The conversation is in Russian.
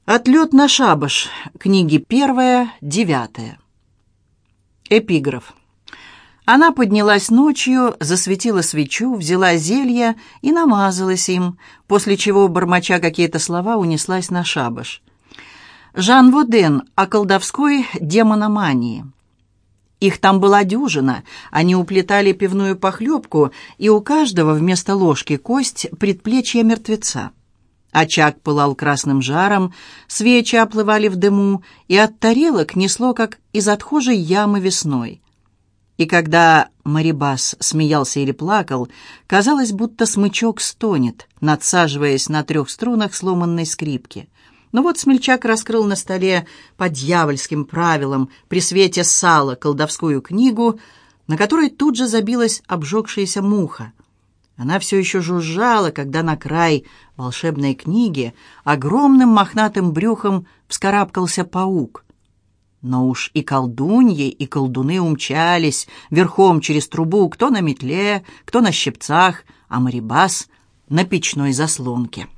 Отлет на шабаш. Книги 1, 9. Эпиграф. Она поднялась ночью, засветила свечу, взяла зелье и намазалась им, после чего, бормоча какие-то слова, унеслась на шабаш. Жан Воден о колдовской демономании. Их там была дюжина, они уплетали пивную похлебку, и у каждого вместо ложки кость предплечья мертвеца. Очаг пылал красным жаром, свечи оплывали в дыму, и от тарелок несло, как из отхожей ямы весной. И когда Марибас смеялся или плакал, казалось, будто смычок стонет, надсаживаясь на 3 струнах сломанной скрипки. Но вот смельчак раскрыл на столе по дьявольским правилам при свете сала колдовскую книгу, на которой тут же забилась обжегшаяся муха. Она все еще жужжала, когда на край волшебной книги огромным мохнатым брюхом вскарабкался паук. Но уж и колдуньи, и колдуны умчались верхом через трубу, кто на метле, кто на щипцах, а Марибас на печной заслонке.